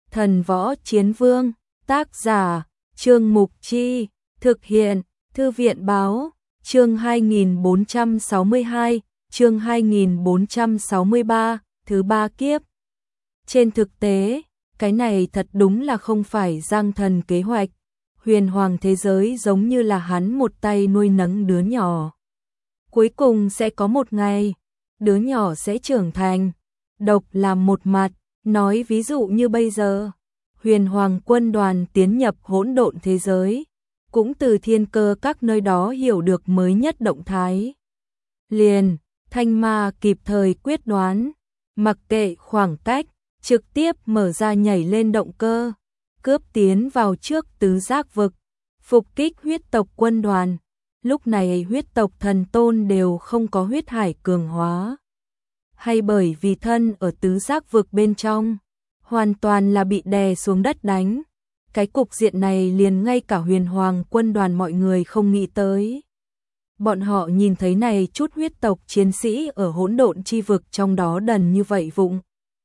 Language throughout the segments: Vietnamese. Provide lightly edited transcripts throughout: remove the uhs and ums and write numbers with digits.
Thần Võ Chiến Vương, tác giả, Trương Mục Chi, thực hiện, Thư viện Báo, chương 2462, chương 2463, thứ ba kiếp. Trên thực tế, cái này thật đúng là không phải Giang Thần kế hoạch, huyền hoàng thế giới giống như là hắn một tay nuôi nấng đứa nhỏ. Cuối cùng sẽ có một ngày, đứa nhỏ sẽ trưởng thành, độc làm một mặt, nói ví dụ như bây giờ, huyền hoàng quân đoàn tiến nhập hỗn độn thế giới, cũng từ thiên cơ các nơi đó hiểu được mới nhất động thái. Liền, Thanh Ma kịp thời quyết đoán, mặc kệ khoảng cách, trực tiếp mở ra nhảy lên động cơ, cướp tiến vào trước tứ giác vực, phục kích huyết tộc quân đoàn. Lúc này huyết tộc thần tôn đều không có huyết hải cường hóa, hay bởi vì thân ở tứ giác vực bên trong, hoàn toàn là bị đè xuống đất đánh. Cái cục diện này liền ngay cả huyền hoàng quân đoàn mọi người không nghĩ tới. Bọn họ nhìn thấy này chút huyết tộc chiến sĩ ở hỗn độn chi vực trong đó đần như vậy vụng.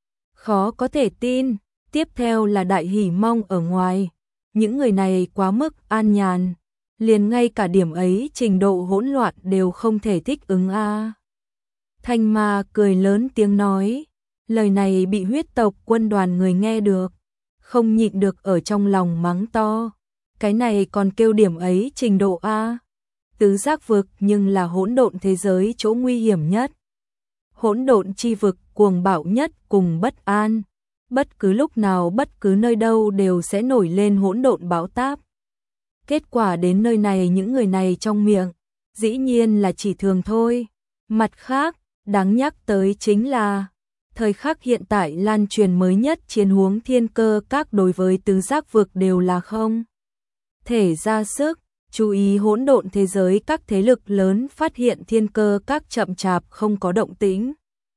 Khó có thể tin, tiếp theo là đại hỉ mong ở ngoài. Những người này quá mức an nhàn, liền ngay cả điểm ấy trình độ hỗn loạn đều không thể thích ứng a. Thanh Ma cười lớn tiếng nói, lời này bị huyết tộc quân đoàn người nghe được, không nhịn được ở trong lòng mắng to. Cái này còn kêu điểm ấy trình độ a? Tứ giác vực nhưng là hỗn độn thế giới chỗ nguy hiểm nhất. Hỗn độn chi vực cuồng bạo nhất cùng bất an. Bất cứ lúc nào bất cứ nơi đâu đều sẽ nổi lên hỗn độn bão táp. Kết quả đến nơi này những người này trong miệng, dĩ nhiên là chỉ thường thôi. Mặt khác, đáng nhắc tới chính là, thời khắc hiện tại lan truyền mới nhất chiến huống thiên cơ các đối với tứ giác vực đều là không thể ra sức. Chú ý hỗn độn thế giới các thế lực lớn phát hiện thiên cơ các chậm chạp không có động tĩnh.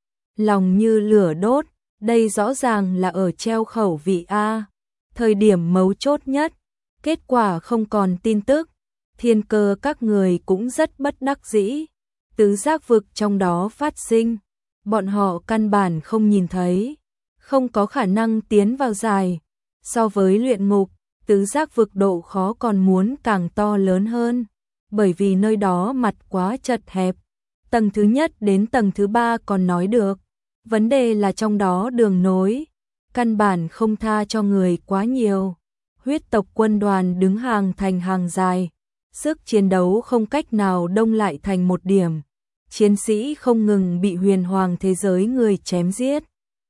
Lòng như lửa đốt, đây rõ ràng là ở treo khẩu vị A. Thời điểm mấu chốt nhất, kết quả không còn tin tức, thiên cơ các người cũng rất bất đắc dĩ. Tứ giác vực trong đó phát sinh, bọn họ căn bản không nhìn thấy, không có khả năng tiến vào dài. So với luyện ngục, tứ giác vực độ khó còn muốn càng to lớn hơn, bởi vì nơi đó mặt quá chật hẹp. Tầng thứ nhất đến tầng thứ ba còn nói được, vấn đề là trong đó đường nối, căn bản không tha cho người quá nhiều. Huyết tộc quân đoàn đứng hàng thành hàng dài, sức chiến đấu không cách nào đông lại thành một điểm. Chiến sĩ không ngừng bị huyền hoàng thế giới người chém giết.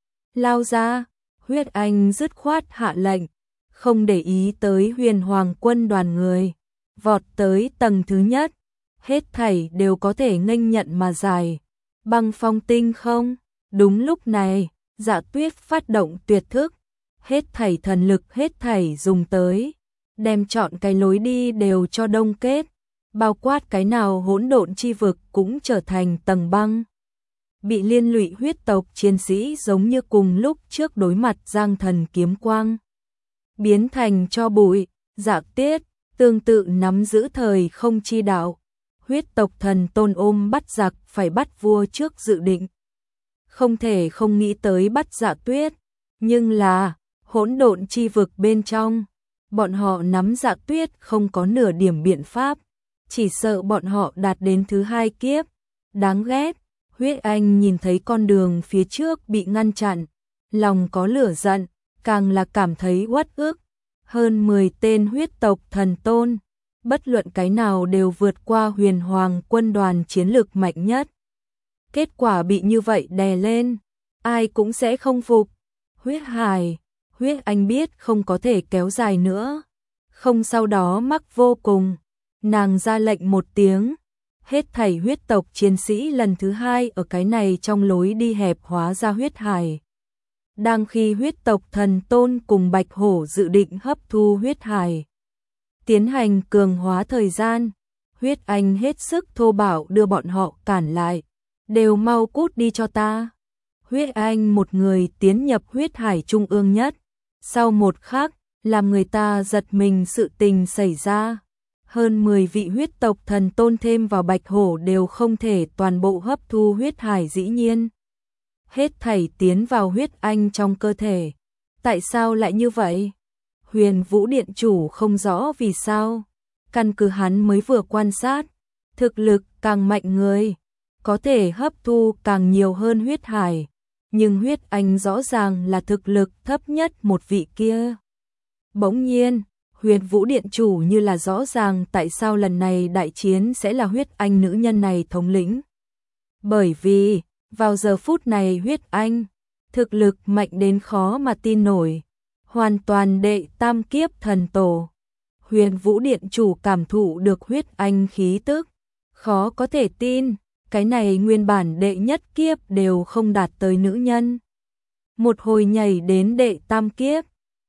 Lao ra, Huyết Anh dứt khoát hạ lệnh, không để ý tới huyền hoàng quân đoàn người, vọt tới tầng thứ nhất, hết thảy đều có thể nghênh nhận mà giải. Băng phong tinh không, đúng lúc này, Dạ Tuyết phát động tuyệt thức, hết thảy thần lực hết thảy dùng tới, đem chọn cái lối đi đều cho đông kết, bao quát cái nào hỗn độn chi vực cũng trở thành tầng băng. Bị liên lụy huyết tộc chiến sĩ giống như cùng lúc trước đối mặt Giang Thần kiếm quang, biến thành cho bụi. Dạ Tuyết tương tự nắm giữ thời không chi đạo, huyết tộc thần tôn ôm bắt giặc phải bắt vua trước dự định. Không thể không nghĩ tới bắt Dạ Tuyết, nhưng là hỗn độn chi vực bên trong, bọn họ nắm Dạ Tuyết không có nửa điểm biện pháp, chỉ sợ bọn họ đạt đến thứ hai kiếp. Đáng ghét. Huyết Anh nhìn thấy con đường phía trước bị ngăn chặn, lòng có lửa giận, càng là cảm thấy uất ức. Hơn 10 tên huyết tộc thần tôn, bất luận cái nào đều vượt qua huyền hoàng quân đoàn chiến lực mạnh nhất. Kết quả bị như vậy đè lên, ai cũng sẽ không phục. Huyết Anh biết không có thể kéo dài nữa, không sau đó mắc vô cùng, nàng ra lệnh một tiếng. Hết thảy huyết tộc chiến sĩ lần thứ hai ở cái này trong lối đi hẹp hóa ra huyết hải. Đang khi huyết tộc thần tôn cùng Bạch Hổ dự định hấp thu huyết hải, tiến hành cường hóa thời gian, Huyết Anh hết sức thô bạo đưa bọn họ cản lại, đều mau cút đi cho ta. Huyết Anh một người tiến nhập huyết hải trung ương nhất, sau một khắc, làm người ta giật mình sự tình xảy ra. Hơn 10 vị huyết tộc thần tôn thêm vào Bạch Hổ đều không thể toàn bộ hấp thu huyết hải dĩ nhiên. Hết thảy tiến vào Huyết Anh trong cơ thể, Tại sao lại như vậy? Huyền Vũ Điện chủ không rõ vì sao. Căn cứ hắn mới vừa quan sát, thực lực càng mạnh người, có thể hấp thu càng nhiều hơn huyết hải. Nhưng huyết anh rõ ràng là thực lực thấp nhất một vị kia. Bỗng nhiên, Huyền Vũ Điện chủ như là rõ ràng tại sao lần này đại chiến sẽ là huyết anh nữ nhân này thống lĩnh. Bởi vì, vào giờ phút này huyết anh, thực lực mạnh đến khó mà tin nổi, hoàn toàn đệ tam kiếp thần tổ. Huyền Vũ Điện chủ cảm thụ được huyết anh khí tức, khó có thể tin, cái này nguyên bản đệ nhất kiếp đều không đạt tới nữ nhân. Một hồi nhảy đến đệ tam kiếp,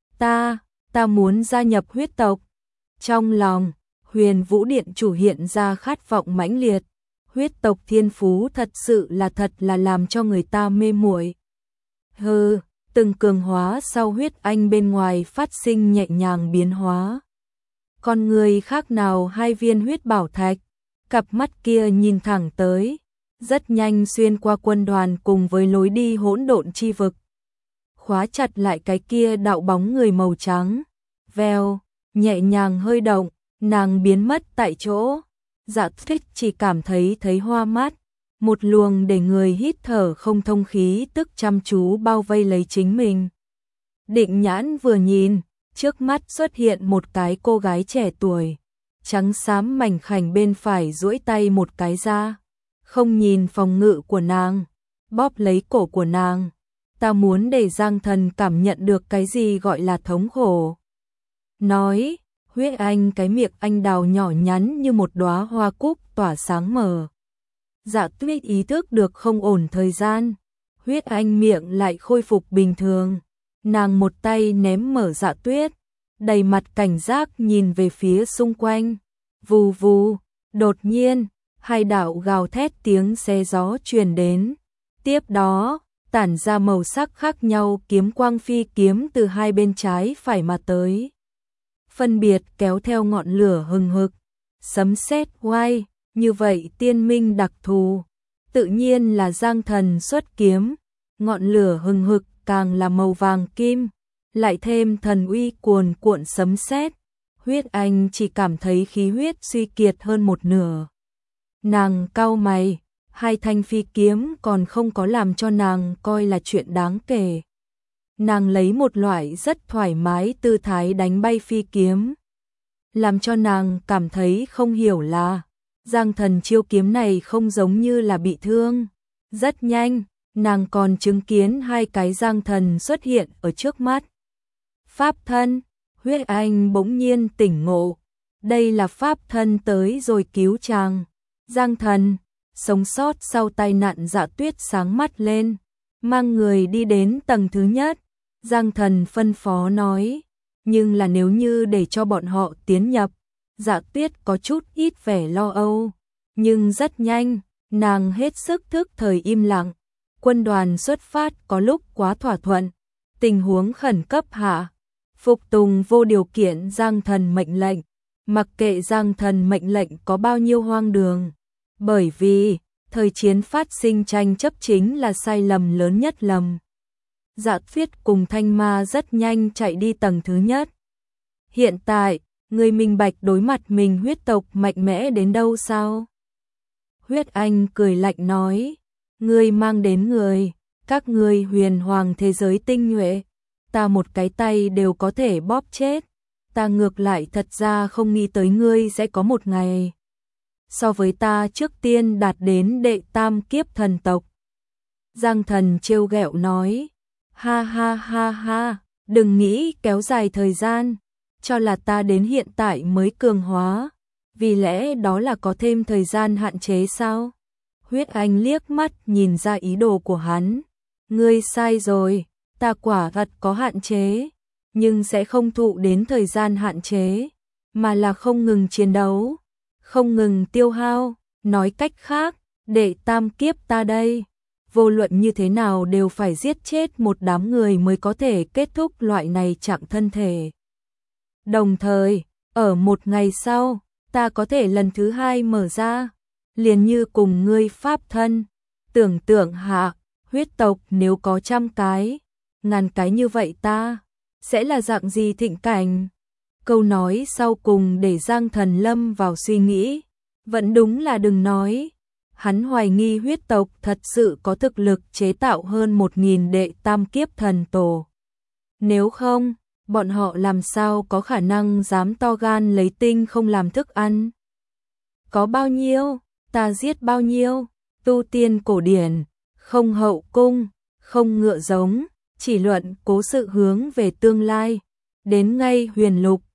ta muốn gia nhập huyết tộc. Trong lòng, Huyền Vũ Điện chủ hiện ra khát vọng mãnh liệt, huyết tộc thiên phú thật là làm cho người ta mê muội. Từng cường hóa sau huyết anh bên ngoài phát sinh nhẹ nhàng biến hóa. Con người khác nào hai viên huyết bảo thạch, cặp mắt kia nhìn thẳng tới, rất nhanh xuyên qua quân đoàn cùng với lối đi hỗn độn chi vực. Khóa chặt lại cái kia đạo bóng người màu trắng, vèo, nhẹ nhàng hơi động, nàng biến mất tại chỗ. Dạ Thích chỉ cảm thấy hoa mắt, một luồng để người hít thở không thông khí tức chăm chú bao vây lấy chính mình. Định nhãn vừa nhìn, trước mắt xuất hiện một cái cô gái trẻ tuổi, trắng xám mảnh khảnh bên phải duỗi tay một cái ra, không nhìn phòng ngự của nàng, bóp lấy cổ của nàng. Ta muốn để Giang Thần cảm nhận được cái gì gọi là thống khổ. Nói, huyết anh cái miệng anh đào nhỏ nhắn như một đóa hoa cúc tỏa sáng mờ. Dạ Tuyết ý thức được không ổn thời gian, huyết anh miệng lại khôi phục bình thường. Nàng một tay ném mở Dạ Tuyết, đầy mặt cảnh giác nhìn về phía xung quanh. Vù vù, đột nhiên, hai đạo gào thét tiếng xe gió truyền đến. Tiếp đó, tản ra màu sắc khác nhau kiếm quang phi kiếm từ hai bên trái phải mà tới. Phân biệt kéo theo ngọn lửa hừng hực, sấm sét oai, như vậy tiên minh đặc thù. Tự nhiên là Giang Thần xuất kiếm, ngọn lửa hừng hực càng là màu vàng kim, lại thêm thần uy cuồn cuộn sấm sét. Huyết anh chỉ cảm thấy khí huyết suy kiệt hơn một nửa. Nàng cau mày, hai thanh phi kiếm còn không có làm cho nàng coi là chuyện đáng kể. Nàng lấy một loại rất thoải mái tư thái đánh bay phi kiếm. Làm cho nàng cảm thấy không hiểu là, Giang Thần chiêu kiếm này không giống như là bị thương. Rất nhanh, nàng còn chứng kiến hai cái Giang Thần xuất hiện ở trước mắt. Pháp thân, huyết anh bỗng nhiên tỉnh ngộ. Đây là pháp thân tới rồi cứu chàng. Giang Thần, sống sót sau tai nạn. Dạ Tuyết sáng mắt lên, mang người đi đến tầng thứ nhất. Giang Thần phân phó nói, nhưng là nếu như để cho bọn họ tiến nhập. Dạ Tuyết có chút ít vẻ lo âu, nhưng rất nhanh, nàng hết sức thức thời im lặng. Quân đoàn xuất phát có lúc quá thỏa thuận, tình huống khẩn cấp hạ, phục tùng vô điều kiện Giang Thần mệnh lệnh, mặc kệ Giang Thần mệnh lệnh có bao nhiêu hoang đường. Bởi vì, thời chiến phát sinh tranh chấp chính là sai lầm lớn nhất lầm. Dạ Tuyết cùng Thanh Ma rất nhanh chạy đi tầng thứ nhất. Hiện tại, người minh bạch đối mặt mình huyết tộc mạnh mẽ đến đâu sao? Huyết Anh cười lạnh nói, ngươi mang đến người, các ngươi huyền hoàng thế giới tinh nhuệ, ta một cái tay đều có thể bóp chết. Ta ngược lại thật ra không nghĩ tới ngươi sẽ có một ngày so với ta trước tiên đạt đến đệ tam kiếp thần tộc. Giang Thần trêu ghẹo nói, ha ha ha ha, đừng nghĩ kéo dài thời gian, cho là ta đến hiện tại mới cường hóa, vì lẽ đó là có thêm thời gian hạn chế sao? Huyết Anh liếc mắt nhìn ra ý đồ của hắn, ngươi sai rồi, ta quả thật có hạn chế, nhưng sẽ không thụ đến thời gian hạn chế, mà là không ngừng chiến đấu, không ngừng tiêu hao. Nói cách khác, đệ tam kiếp ta đây, vô luận như thế nào đều phải giết chết một đám người mới có thể kết thúc loại này trạng thân thể. Đồng thời, ở một ngày sau, ta có thể lần thứ hai mở ra, liền như cùng ngươi pháp thân. Tưởng tượng hạ, huyết tộc nếu có 100 cái, ngàn cái như vậy ta, sẽ là dạng gì thịnh cảnh? Câu nói sau cùng để Giang Thần lâm vào suy nghĩ, vẫn đúng là đừng nói. Hắn hoài nghi huyết tộc thật sự có thực lực chế tạo hơn 1000 đệ tam kiếp thần tổ. Nếu không, bọn họ làm sao có khả năng dám to gan lấy tinh không làm thức ăn? Có bao nhiêu, ta giết bao nhiêu, tu tiên cổ điển, không hậu cung, không ngựa giống, chỉ luận cố sự hướng về tương lai. Đến ngay huyền lục,